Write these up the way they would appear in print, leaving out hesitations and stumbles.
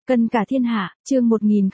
Cân cả thiên hạ, chương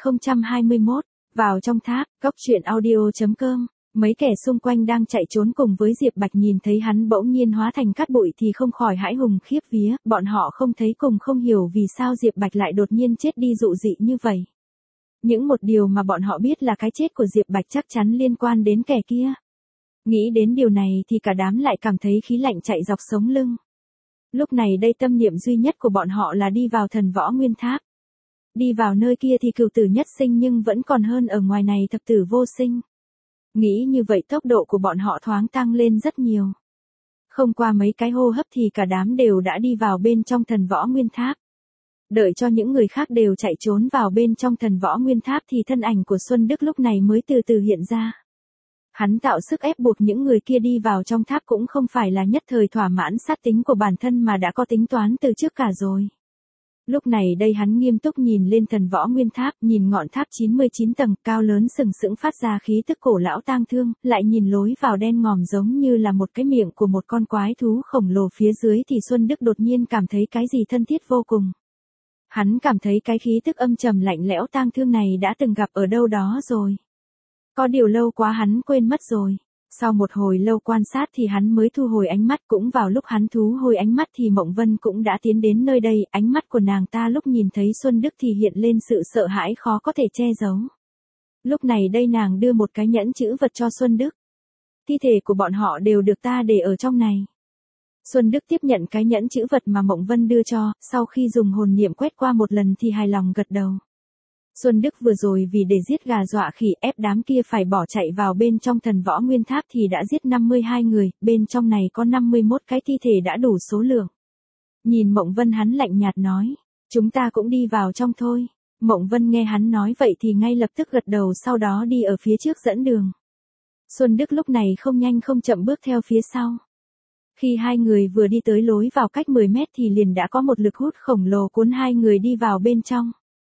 1021, vào trong tháp, góc truyện audio.com. Mấy kẻ xung quanh đang chạy trốn cùng với Diệp Bạch nhìn thấy hắn bỗng nhiên hóa thành cát bụi thì không khỏi hãi hùng khiếp vía, bọn họ không thấy cùng không hiểu vì sao Diệp Bạch lại đột nhiên chết đi dụ dị như vậy. Những một điều mà bọn họ biết là cái chết của Diệp Bạch chắc chắn liên quan đến kẻ kia. Nghĩ đến điều này thì cả đám lại cảm thấy khí lạnh chạy dọc sống lưng. Lúc này đây tâm niệm duy nhất của bọn họ là đi vào Thần Võ Nguyên Tháp. Đi vào nơi kia thì cửu tử nhất sinh nhưng vẫn còn hơn ở ngoài này thập tử vô sinh. Nghĩ như vậy tốc độ của bọn họ thoáng tăng lên rất nhiều. Không qua mấy cái hô hấp thì cả đám đều đã đi vào bên trong Thần Võ Nguyên Tháp. Đợi cho những người khác đều chạy trốn vào bên trong Thần Võ Nguyên Tháp thì thân ảnh của Xuân Đức lúc này mới từ từ hiện ra. Hắn tạo sức ép buộc những người kia đi vào trong tháp cũng không phải là nhất thời thỏa mãn sát tính của bản thân mà đã có tính toán từ trước cả rồi. Lúc này đây hắn nghiêm túc nhìn lên Thần Võ Nguyên Tháp, nhìn ngọn tháp 99 tầng cao lớn sừng sững phát ra khí tức cổ lão tang thương, lại nhìn lối vào đen ngòm giống như là một cái miệng của một con quái thú khổng lồ phía dưới thì Xuân Đức đột nhiên cảm thấy cái gì thân thiết vô cùng. Hắn cảm thấy cái khí tức âm trầm lạnh lẽo tang thương này đã từng gặp ở đâu đó rồi. Có điều lâu quá hắn quên mất rồi. Sau một hồi lâu quan sát thì hắn mới thu hồi ánh mắt, cũng vào lúc hắn thu hồi ánh mắt thì Mộng Vân cũng đã tiến đến nơi đây, ánh mắt của nàng ta lúc nhìn thấy Xuân Đức thì hiện lên sự sợ hãi khó có thể che giấu. Lúc này đây nàng đưa một cái nhẫn chữ vật cho Xuân Đức. Thi thể của bọn họ đều được ta để ở trong này. Xuân Đức tiếp nhận cái nhẫn chữ vật mà Mộng Vân đưa cho, sau khi dùng hồn niệm quét qua một lần thì hài lòng gật đầu. Xuân Đức vừa rồi vì để giết gà dọa khỉ ép đám kia phải bỏ chạy vào bên trong Thần Võ Nguyên Tháp thì đã giết 52 người, bên trong này có 51 cái thi thể đã đủ số lượng. Nhìn Mộng Vân hắn lạnh nhạt nói, chúng ta cũng đi vào trong thôi. Mộng Vân nghe hắn nói vậy thì ngay lập tức gật đầu, sau đó đi ở phía trước dẫn đường. Xuân Đức lúc này không nhanh không chậm bước theo phía sau. Khi hai người vừa đi tới lối vào cách 10 mét thì liền đã có một lực hút khổng lồ cuốn hai người đi vào bên trong.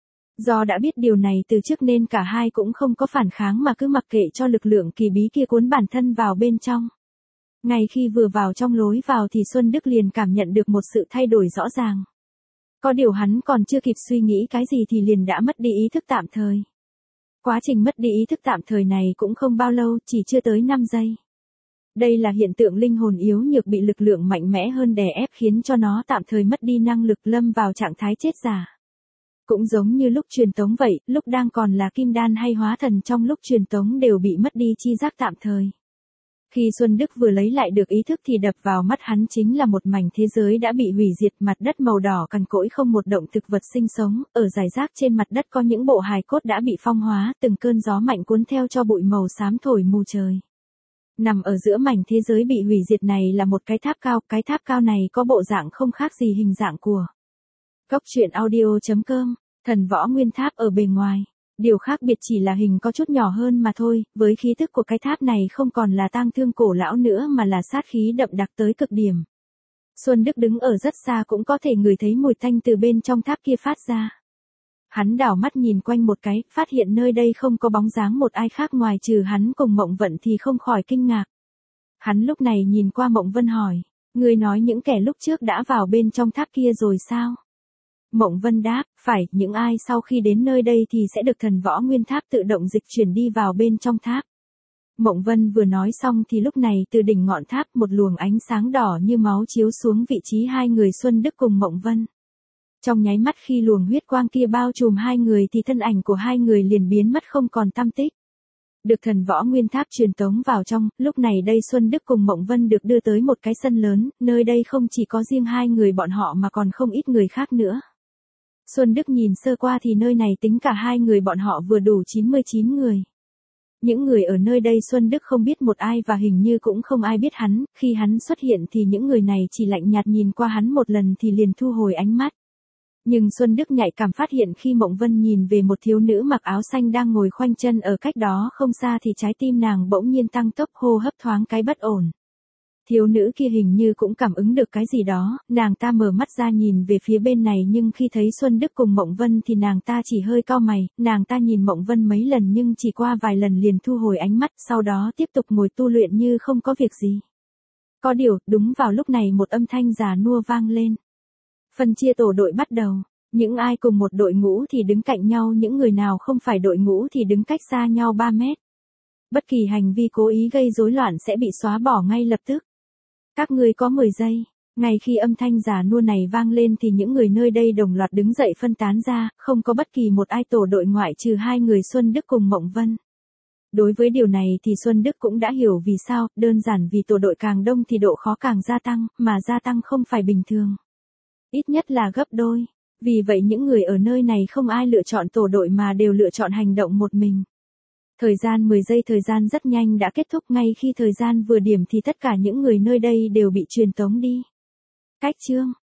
Do đã biết điều này từ trước nên cả hai cũng không có phản kháng mà cứ mặc kệ cho lực lượng kỳ bí kia cuốn bản thân vào bên trong. Ngay khi vừa vào trong lối vào thì Xuân Đức liền cảm nhận được một sự thay đổi rõ ràng. Có điều hắn còn chưa kịp suy nghĩ cái gì thì liền đã mất đi ý thức tạm thời. Quá trình mất đi ý thức tạm thời này cũng không bao lâu, chỉ chưa tới 5 giây. Đây là hiện tượng linh hồn yếu nhược bị lực lượng mạnh mẽ hơn đè ép khiến cho nó tạm thời mất đi năng lực, lâm vào trạng thái chết giả. Cũng giống như lúc truyền tống vậy, lúc đang còn là kim đan hay hóa thần trong lúc truyền tống đều bị mất đi chi giác tạm thời. Khi Xuân Đức vừa lấy lại được ý thức thì đập vào mắt hắn chính là một mảnh thế giới đã bị hủy diệt, mặt đất màu đỏ cằn cỗi không một động thực vật sinh sống, ở rải rác trên mặt đất có những bộ hài cốt đã bị phong hóa, từng cơn gió mạnh cuốn theo cho bụi màu xám thổi mù trời. Nằm ở giữa mảnh thế giới bị hủy diệt này là một cái tháp cao, cái tháp cao này có bộ dạng không khác gì hình dạng của góc truyện audio.com, Thần Võ Nguyên Tháp ở bề ngoài. Điều khác biệt chỉ là hình có chút nhỏ hơn mà thôi, với khí tức của cái tháp này không còn là tang thương cổ lão nữa mà là sát khí đậm đặc tới cực điểm. Xuân Đức đứng ở rất xa cũng có thể ngửi thấy mùi tanh từ bên trong tháp kia phát ra. Hắn đảo mắt nhìn quanh một cái, phát hiện nơi đây không có bóng dáng một ai khác ngoài trừ hắn cùng Mộng Vận thì không khỏi kinh ngạc. Hắn lúc này nhìn qua Mộng Vân hỏi, người nói những kẻ lúc trước đã vào bên trong tháp kia rồi sao? Mộng Vân đáp, phải, những ai sau khi đến nơi đây thì sẽ được Thần Võ Nguyên Tháp tự động dịch chuyển đi vào bên trong tháp. Mộng Vân vừa nói xong thì lúc này từ đỉnh ngọn tháp một luồng ánh sáng đỏ như máu chiếu xuống vị trí hai người Xuân Đức cùng Mộng Vân. Trong nháy mắt khi luồng huyết quang kia bao trùm hai người thì thân ảnh của hai người liền biến mất không còn tăm tích. Được Thần Võ Nguyên Tháp truyền tống vào trong, lúc này đây Xuân Đức cùng Mộng Vân được đưa tới một cái sân lớn, nơi đây không chỉ có riêng hai người bọn họ mà còn không ít người khác nữa. Xuân Đức nhìn sơ qua thì nơi này tính cả hai người bọn họ vừa đủ 99 người. Những người ở nơi đây Xuân Đức không biết một ai và hình như cũng không ai biết hắn, khi hắn xuất hiện thì những người này chỉ lạnh nhạt nhìn qua hắn một lần thì liền thu hồi ánh mắt. Nhưng Xuân Đức nhạy cảm phát hiện khi Mộng Vân nhìn về một thiếu nữ mặc áo xanh đang ngồi khoanh chân ở cách đó không xa thì trái tim nàng bỗng nhiên tăng tốc, hô hấp thoáng cái bất ổn. Thiếu nữ kia hình như cũng cảm ứng được cái gì đó, nàng ta mở mắt ra nhìn về phía bên này nhưng khi thấy Xuân Đức cùng Mộng Vân thì nàng ta chỉ hơi cau mày, nàng ta nhìn Mộng Vân mấy lần nhưng chỉ qua vài lần liền thu hồi ánh mắt, sau đó tiếp tục ngồi tu luyện như không có việc gì. Có điều, đúng vào lúc này một âm thanh già nua vang lên. Phân chia tổ đội bắt đầu. Những ai cùng một đội ngũ thì đứng cạnh nhau, những người nào không phải đội ngũ thì đứng cách xa nhau 3 mét. Bất kỳ hành vi cố ý gây rối loạn sẽ bị xóa bỏ ngay lập tức. Các ngươi có 10 giây. Ngay khi âm thanh già nua này vang lên thì những người nơi đây đồng loạt đứng dậy phân tán ra, không có bất kỳ một ai tổ đội ngoại trừ 2 người Xuân Đức cùng Mộng Vân. Đối với điều này thì Xuân Đức cũng đã hiểu vì sao, đơn giản vì tổ đội càng đông thì độ khó càng gia tăng, mà gia tăng không phải bình thường. Ít nhất là gấp đôi. Vì vậy những người ở nơi này không ai lựa chọn tổ đội mà đều lựa chọn hành động một mình. Thời gian 10 giây thời gian rất nhanh đã kết thúc, ngay khi thời gian vừa điểm thì tất cả những người nơi đây đều bị truyền tống đi. Cách chương